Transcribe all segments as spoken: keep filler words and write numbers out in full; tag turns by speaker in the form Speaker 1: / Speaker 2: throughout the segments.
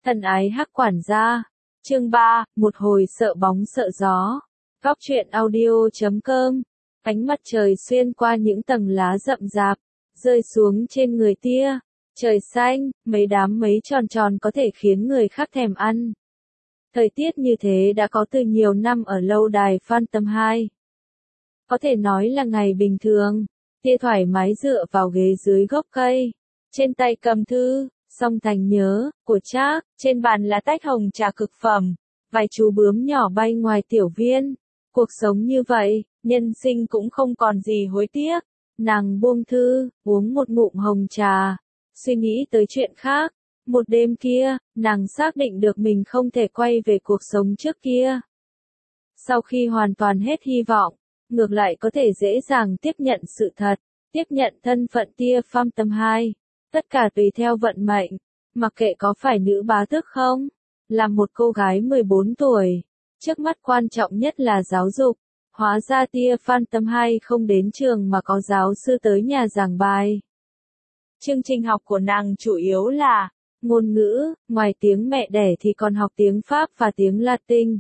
Speaker 1: Thân ái Hắc quản gia. Chương ba, một hồi sợ bóng sợ gió. Góc truyện audio chấm com. Ánh mặt trời xuyên qua những tầng lá rậm rạp, rơi xuống trên người tia. Trời xanh, mấy đám mấy tròn tròn có thể khiến người khác thèm ăn. Thời tiết như thế đã có từ nhiều năm ở lâu đài Phantom hai. Có thể nói là ngày bình thường, tia thoải mái dựa vào ghế dưới gốc cây. Trên tay cầm thư, song thành nhớ, của Trác, trên bàn là tách hồng trà cực phẩm, vài chú bướm nhỏ bay ngoài tiểu viên. Cuộc sống như vậy, nhân sinh cũng không còn gì hối tiếc. Nàng buông thư, uống một ngụm hồng trà, suy nghĩ tới chuyện khác. Một đêm kia, nàng xác định được mình không thể quay về cuộc sống trước kia. Sau khi hoàn toàn hết hy vọng, ngược lại có thể dễ dàng tiếp nhận sự thật, tiếp nhận thân phận tia Phantom hai. Tất cả tùy theo vận mệnh, mặc kệ có phải nữ bá tước không. Là một cô gái mười bốn tuổi, trước mắt quan trọng nhất là giáo dục. Hóa ra tia Phantom hai không đến trường mà có giáo sư tới nhà giảng bài. Chương trình học của nàng chủ yếu là ngôn ngữ, ngoài tiếng mẹ đẻ thì còn học tiếng Pháp và tiếng Latin.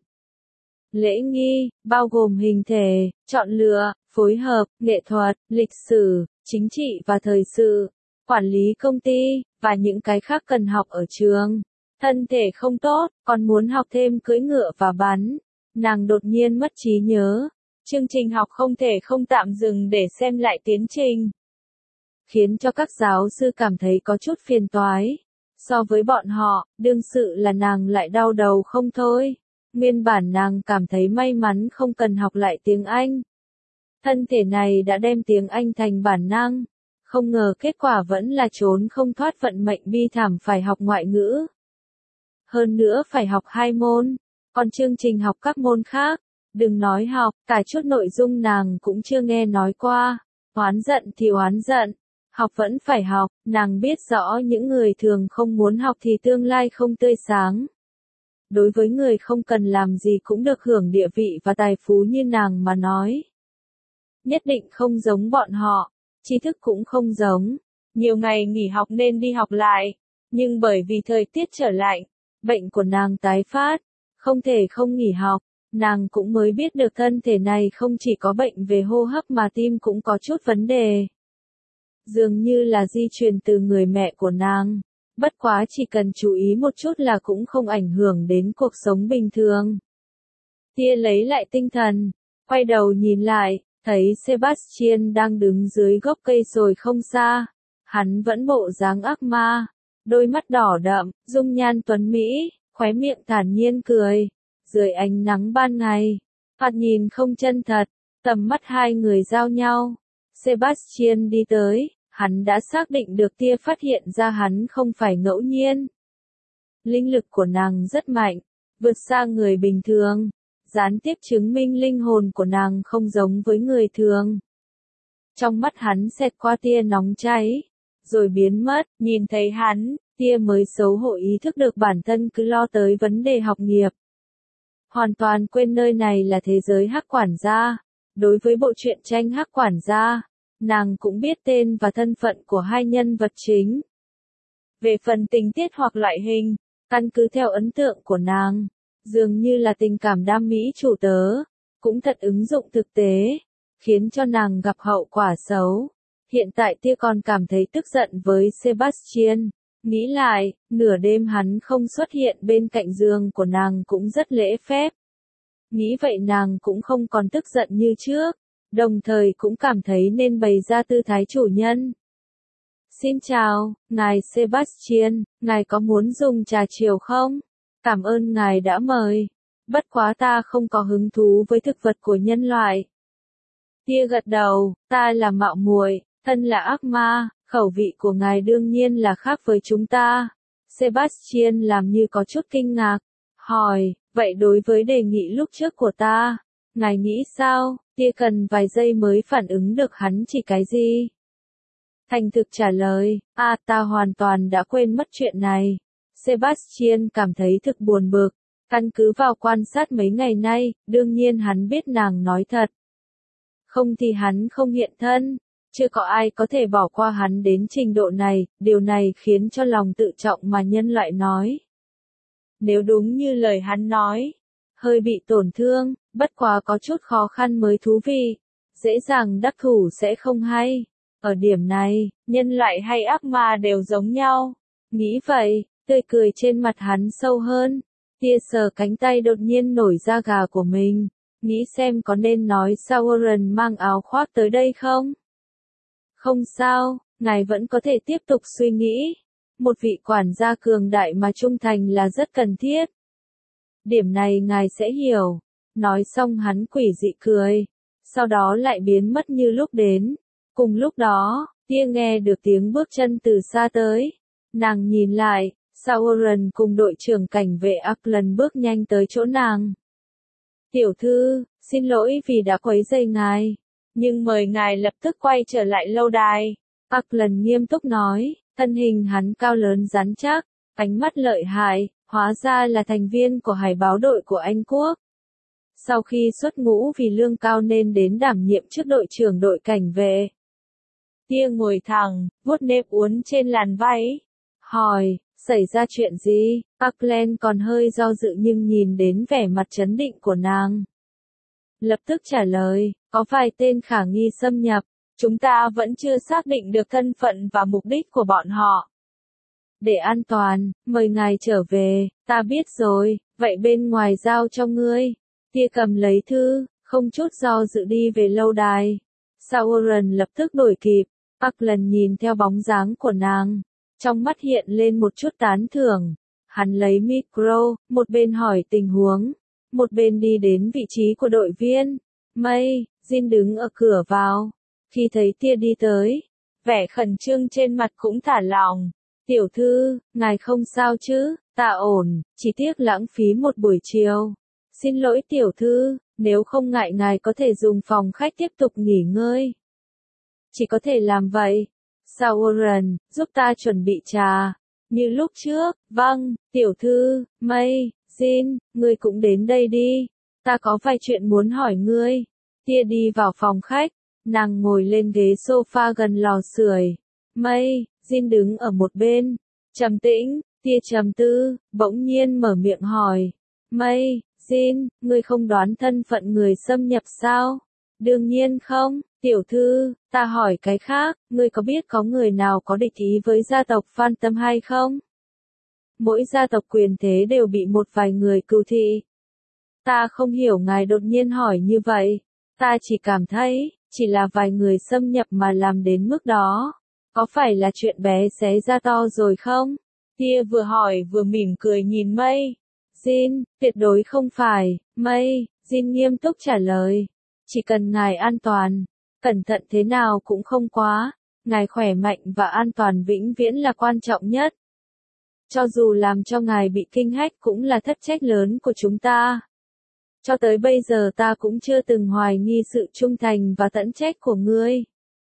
Speaker 1: Lễ nghi, bao gồm hình thể, chọn lựa, phối hợp, nghệ thuật, lịch sử, chính trị và thời sự, quản lý công ty, và những cái khác cần học ở trường. Thân thể không tốt, còn muốn học thêm cưỡi ngựa và bắn. Nàng đột nhiên mất trí nhớ. Chương trình học không thể không tạm dừng để xem lại tiến trình. Khiến cho các giáo sư cảm thấy có chút phiền toái. So với bọn họ, đương sự là nàng lại đau đầu không thôi. Nguyên bản nàng cảm thấy may mắn không cần học lại tiếng Anh. Thân thể này đã đem tiếng Anh thành bản năng. Không ngờ kết quả vẫn là trốn không thoát vận mệnh bi thảm phải học ngoại ngữ. Hơn nữa phải học hai môn, còn chương trình học các môn khác, đừng nói học, cả chút nội dung nàng cũng chưa nghe nói qua. Oán giận thì oán giận, học vẫn phải học, nàng biết rõ những người thường không muốn học thì tương lai không tươi sáng. Đối với người không cần làm gì cũng được hưởng địa vị và tài phú như nàng mà nói, nhất định không giống bọn họ. Tri thức cũng không giống. Nhiều ngày nghỉ học nên đi học lại. Nhưng bởi vì thời tiết trở lạnh, bệnh của nàng tái phát, không thể không nghỉ học. Nàng cũng mới biết được thân thể này không chỉ có bệnh về hô hấp mà tim cũng có chút vấn đề. Dường như là di truyền từ người mẹ của nàng. Bất quá chỉ cần chú ý một chút là cũng không ảnh hưởng đến cuộc sống bình thường. Tia lấy lại tinh thần, quay đầu nhìn lại. Thấy Sebastian đang đứng dưới gốc cây rồi không xa. Hắn vẫn bộ dáng ác ma. Đôi mắt đỏ đậm, dung nhan tuấn Mỹ, khóe miệng thản nhiên cười. Dưới ánh nắng ban ngày, thoạt nhìn không chân thật. Tầm mắt hai người giao nhau. Sebastian đi tới, hắn đã xác định được tia phát hiện ra hắn không phải ngẫu nhiên. Linh lực của nàng rất mạnh, vượt xa người bình thường. Gián tiếp chứng minh linh hồn của nàng không giống với người thường. Trong mắt hắn xẹt qua tia nóng cháy, rồi biến mất. Nhìn thấy hắn, tia mới xấu hổ ý thức được bản thân cứ lo tới vấn đề học nghiệp. Hoàn toàn quên nơi này là thế giới Hắc quản gia. Đối với bộ truyện tranh Hắc quản gia, nàng cũng biết tên và thân phận của hai nhân vật chính. Về phần tình tiết hoặc loại hình, căn cứ theo ấn tượng của nàng, dường như là tình cảm đam mỹ chủ tớ, cũng thật ứng dụng thực tế, khiến cho nàng gặp hậu quả xấu. Hiện tại tia còn cảm thấy tức giận với Sebastian, nghĩ lại, nửa đêm hắn không xuất hiện bên cạnh giường của nàng cũng rất lễ phép. Nghĩ vậy nàng cũng không còn tức giận như trước, đồng thời cũng cảm thấy nên bày ra tư thái chủ nhân. Xin chào, ngài Sebastian, ngài có muốn dùng trà chiều không? Cảm ơn ngài đã mời. Bất quá ta không có hứng thú với thực vật của nhân loại. Tia gật đầu, ta là mạo muội, thân là ác ma, khẩu vị của ngài đương nhiên là khác với chúng ta. Sebastian làm như có chút kinh ngạc, hỏi, vậy đối với đề nghị lúc trước của ta, ngài nghĩ sao? Tia cần vài giây mới phản ứng được hắn chỉ cái gì. Thành thực trả lời, à ta hoàn toàn đã quên mất chuyện này. Sebastian cảm thấy thực buồn bực, căn cứ vào quan sát mấy ngày nay, đương nhiên hắn biết nàng nói thật. Không thì hắn không hiện thân, chưa có ai có thể bỏ qua hắn đến trình độ này, điều này khiến cho lòng tự trọng mà nhân loại nói. Nếu đúng như lời hắn nói, hơi bị tổn thương, bất quá có chút khó khăn mới thú vị, dễ dàng đắc thủ sẽ không hay. Ở điểm này, nhân loại hay ác ma đều giống nhau. Nghĩ vậy, tươi cười trên mặt hắn sâu hơn, tia sờ cánh tay đột nhiên nổi da gà của mình, nghĩ xem có nên nói Sauron mang áo khoác tới đây không? Không sao, ngài vẫn có thể tiếp tục suy nghĩ. Một vị quản gia cường đại mà trung thành là rất cần thiết. Điểm này ngài sẽ hiểu. Nói xong hắn quỷ dị cười, sau đó lại biến mất như lúc đến. Cùng lúc đó, tia nghe được tiếng bước chân từ xa tới. Nàng nhìn lại, Sauron cùng đội trưởng cảnh vệ Ackland bước nhanh tới chỗ nàng. Tiểu thư, xin lỗi vì đã quấy rầy ngài, nhưng mời ngài lập tức quay trở lại lâu đài. Ackland nghiêm túc nói, thân hình hắn cao lớn rắn chắc, ánh mắt lợi hại, hóa ra là thành viên của hải báo đội của Anh Quốc. Sau khi xuất ngũ vì lương cao nên đến đảm nhiệm chức đội trưởng đội cảnh vệ. Tia ngồi thẳng, vuốt nếp uốn trên làn váy, hỏi, xảy ra chuyện gì? Ackland còn hơi do dự nhưng nhìn đến vẻ mặt trấn định của nàng, lập tức trả lời, có vài tên khả nghi xâm nhập, chúng ta vẫn chưa xác định được thân phận và mục đích của bọn họ. Để an toàn, mời ngài trở về, ta biết rồi, vậy bên ngoài giao cho ngươi. Tia cầm lấy thư, không chút do dự đi về lâu đài. Sauron lập tức đuổi kịp, Ackland nhìn theo bóng dáng của nàng, trong mắt hiện lên một chút tán thưởng. Hắn lấy micro, một bên hỏi tình huống, một bên đi đến vị trí của đội viên. Mây, Jin đứng ở cửa vào. Khi thấy tia đi tới, vẻ khẩn trương trên mặt cũng thả lỏng. Tiểu thư, ngài không sao chứ? Ta ổn, chỉ tiếc lãng phí một buổi chiều. Xin lỗi tiểu thư, nếu không ngại ngài có thể dùng phòng khách tiếp tục nghỉ ngơi. Chỉ có thể làm vậy. Sauron, giúp ta chuẩn bị trà. Như lúc trước, vâng, tiểu thư, Mây, Jin, ngươi cũng đến đây đi. Ta có vài chuyện muốn hỏi ngươi. Tia đi vào phòng khách, nàng ngồi lên ghế sofa gần lò sưởi. Mây, Jin đứng ở một bên, trầm tĩnh, tia trầm tư, bỗng nhiên mở miệng hỏi. Mây, Jin, ngươi không đoán thân phận người xâm nhập sao? Đương nhiên không, tiểu thư, ta hỏi cái khác, ngươi có biết có người nào có địch ý với gia tộc Phan Tâm hay không? Mỗi gia tộc quyền thế đều bị một vài người cừu thị. Ta không hiểu ngài đột nhiên hỏi như vậy, ta chỉ cảm thấy, chỉ là vài người xâm nhập mà làm đến mức đó. Có phải là chuyện bé xé ra to rồi không? Tia vừa hỏi vừa mỉm cười nhìn Mây. Jin, tuyệt đối không phải, Mây, Jin nghiêm túc trả lời. Chỉ cần ngài an toàn, cẩn thận thế nào cũng không quá, ngài khỏe mạnh và an toàn vĩnh viễn là quan trọng nhất. Cho dù làm cho ngài bị kinh hách cũng là thất trách lớn của chúng ta. Cho tới bây giờ ta cũng chưa từng hoài nghi sự trung thành và tận trách của ngươi.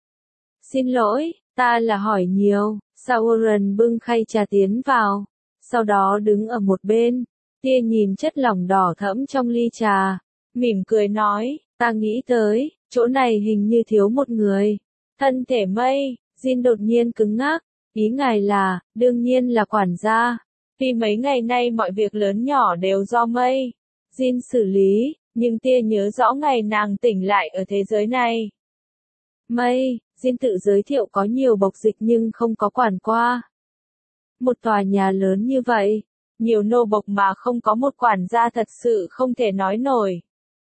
Speaker 1: Xin lỗi, ta là hỏi nhiều. Sauron bưng khay trà tiến vào, sau đó đứng ở một bên. Tia nhìn chất lỏng đỏ thẫm trong ly trà, mỉm cười nói, ta nghĩ tới, chỗ này hình như thiếu một người. Thân thể Mây, Jin đột nhiên cứng ngắc, ý ngài là, đương nhiên là quản gia. Vì mấy ngày nay mọi việc lớn nhỏ đều do Mây, Jin xử lý, nhưng tia nhớ rõ ngày nàng tỉnh lại ở thế giới này. Mây, Jin tự giới thiệu có nhiều bộc dịch nhưng không có quản qua. Một tòa nhà lớn như vậy, nhiều nô bộc mà không có một quản gia thật sự không thể nói nổi.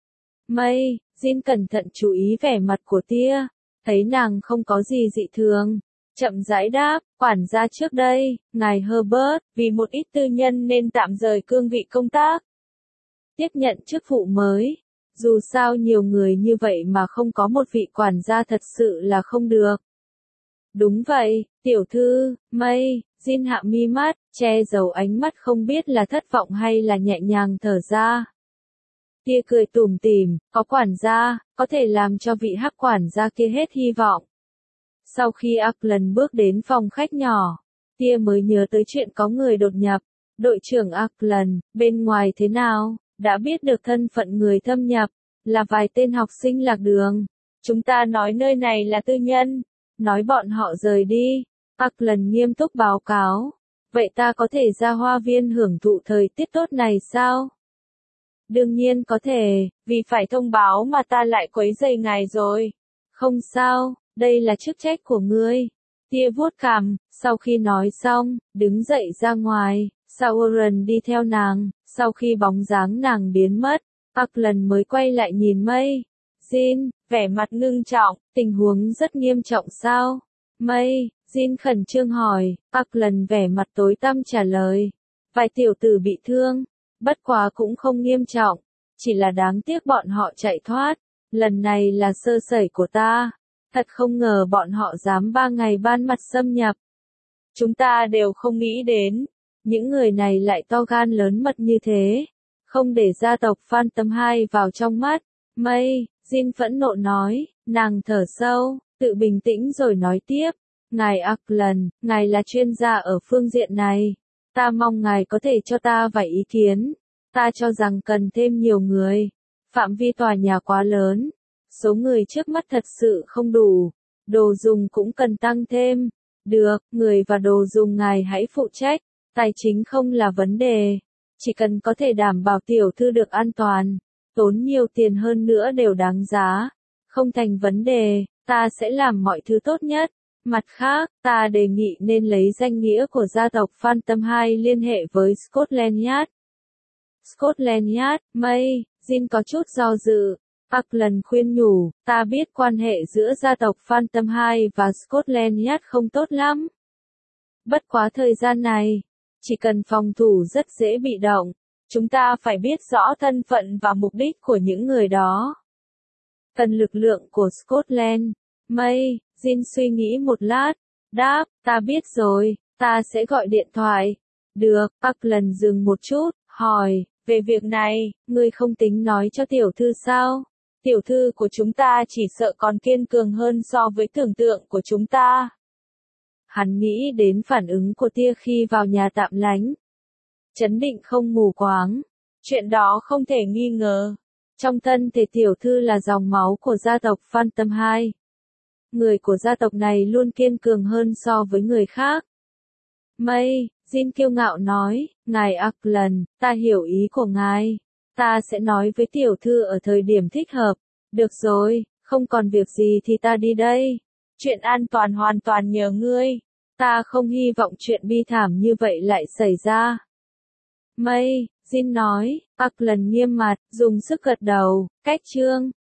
Speaker 1: Mây, Jin cẩn thận chú ý vẻ mặt của tia, thấy nàng không có gì dị thường. Chậm rãi đáp, quản gia trước đây, ngài Herbert, vì một ít tư nhân nên tạm rời cương vị công tác. Tiếp nhận chức vụ mới. Dù sao nhiều người như vậy mà không có một vị quản gia thật sự là không được. Đúng vậy, tiểu thư, Mây, Jin hạ mi mắt, che giấu ánh mắt không biết là thất vọng hay là nhẹ nhàng thở ra. Tia cười tủm tỉm, có quản gia, có thể làm cho vị hắc quản gia kia hết hy vọng. Sau khi Ackland bước đến phòng khách nhỏ, Tia mới nhớ tới chuyện có người đột nhập. Đội trưởng Ackland, bên ngoài thế nào? Đã biết được thân phận người thâm nhập, là vài tên học sinh lạc đường. Chúng ta nói nơi này là tư nhân, nói bọn họ rời đi. Ackland nghiêm túc báo cáo. Vậy ta có thể ra hoa viên hưởng thụ thời tiết tốt này sao? Đương nhiên có thể, vì phải thông báo mà ta lại quấy rầy ngài rồi. Không sao, đây là chức trách của ngươi. Tia vuốt cằm, sau khi nói xong, đứng dậy ra ngoài, Sauron đi theo nàng, sau khi bóng dáng nàng biến mất, Auckland mới quay lại nhìn Mây. Jin, vẻ mặt ngưng trọng, tình huống rất nghiêm trọng sao? Mây, Jin khẩn trương hỏi, Auckland vẻ mặt tối tăm trả lời. Vài tiểu tử bị thương, bất quá cũng không nghiêm trọng, chỉ là đáng tiếc bọn họ chạy thoát. Lần này là sơ sẩy của ta. Thật không ngờ bọn họ dám ba ngày ban mặt xâm nhập. Chúng ta đều không nghĩ đến, những người này lại to gan lớn mật như thế. Không để gia tộc Phan Tâm Hai vào trong mắt. Mây, Jin phẫn nộ nói, nàng thở sâu, tự bình tĩnh rồi nói tiếp. Ngài Auckland, ngài là chuyên gia ở phương diện này. Ta mong ngài có thể cho ta vài ý kiến. Ta cho rằng cần thêm nhiều người. Phạm vi tòa nhà quá lớn. Số người trước mắt thật sự không đủ. Đồ dùng cũng cần tăng thêm. Được, người và đồ dùng ngài hãy phụ trách. Tài chính không là vấn đề. Chỉ cần có thể đảm bảo tiểu thư được an toàn. Tốn nhiều tiền hơn nữa đều đáng giá. Không thành vấn đề, ta sẽ làm mọi thứ tốt nhất. Mặt khác, ta đề nghị nên lấy danh nghĩa của gia tộc Phan Tâm Hai liên hệ với Scotland Yard. Scotland Yard, Mây, Jin có chút do dự. Auckland khuyên nhủ, ta biết quan hệ giữa gia tộc Phan Tâm Hai và Scotland Yard không tốt lắm. Bất quá thời gian này, chỉ cần phòng thủ rất dễ bị động. Chúng ta phải biết rõ thân phận và mục đích của những người đó. Cần lực lượng của Scotland. Mây, Jin suy nghĩ một lát. Đáp, ta biết rồi, ta sẽ gọi điện thoại. Được, Auckland dừng một chút, hỏi, về việc này, ngươi không tính nói cho tiểu thư sao? Tiểu thư của chúng ta chỉ sợ còn kiên cường hơn so với tưởng tượng của chúng ta. Hắn nghĩ đến phản ứng của tia khi vào nhà tạm lánh. Chấn định không mù quáng. Chuyện đó không thể nghi ngờ. Trong thân thể tiểu thư là dòng máu của gia tộc Phan Tâm Hai. Người của gia tộc này luôn kiên cường hơn so với người khác. Mây, Jin kiêu ngạo nói, ngài Auckland, ta hiểu ý của ngài. Ta sẽ nói với tiểu thư ở thời điểm thích hợp. Được rồi, không còn việc gì thì ta đi đây. Chuyện an toàn hoàn toàn nhờ ngươi. Ta không hy vọng chuyện bi thảm như vậy lại xảy ra. Mây, Jin nói, Auckland nghiêm mặt, dùng sức gật đầu, cách chương.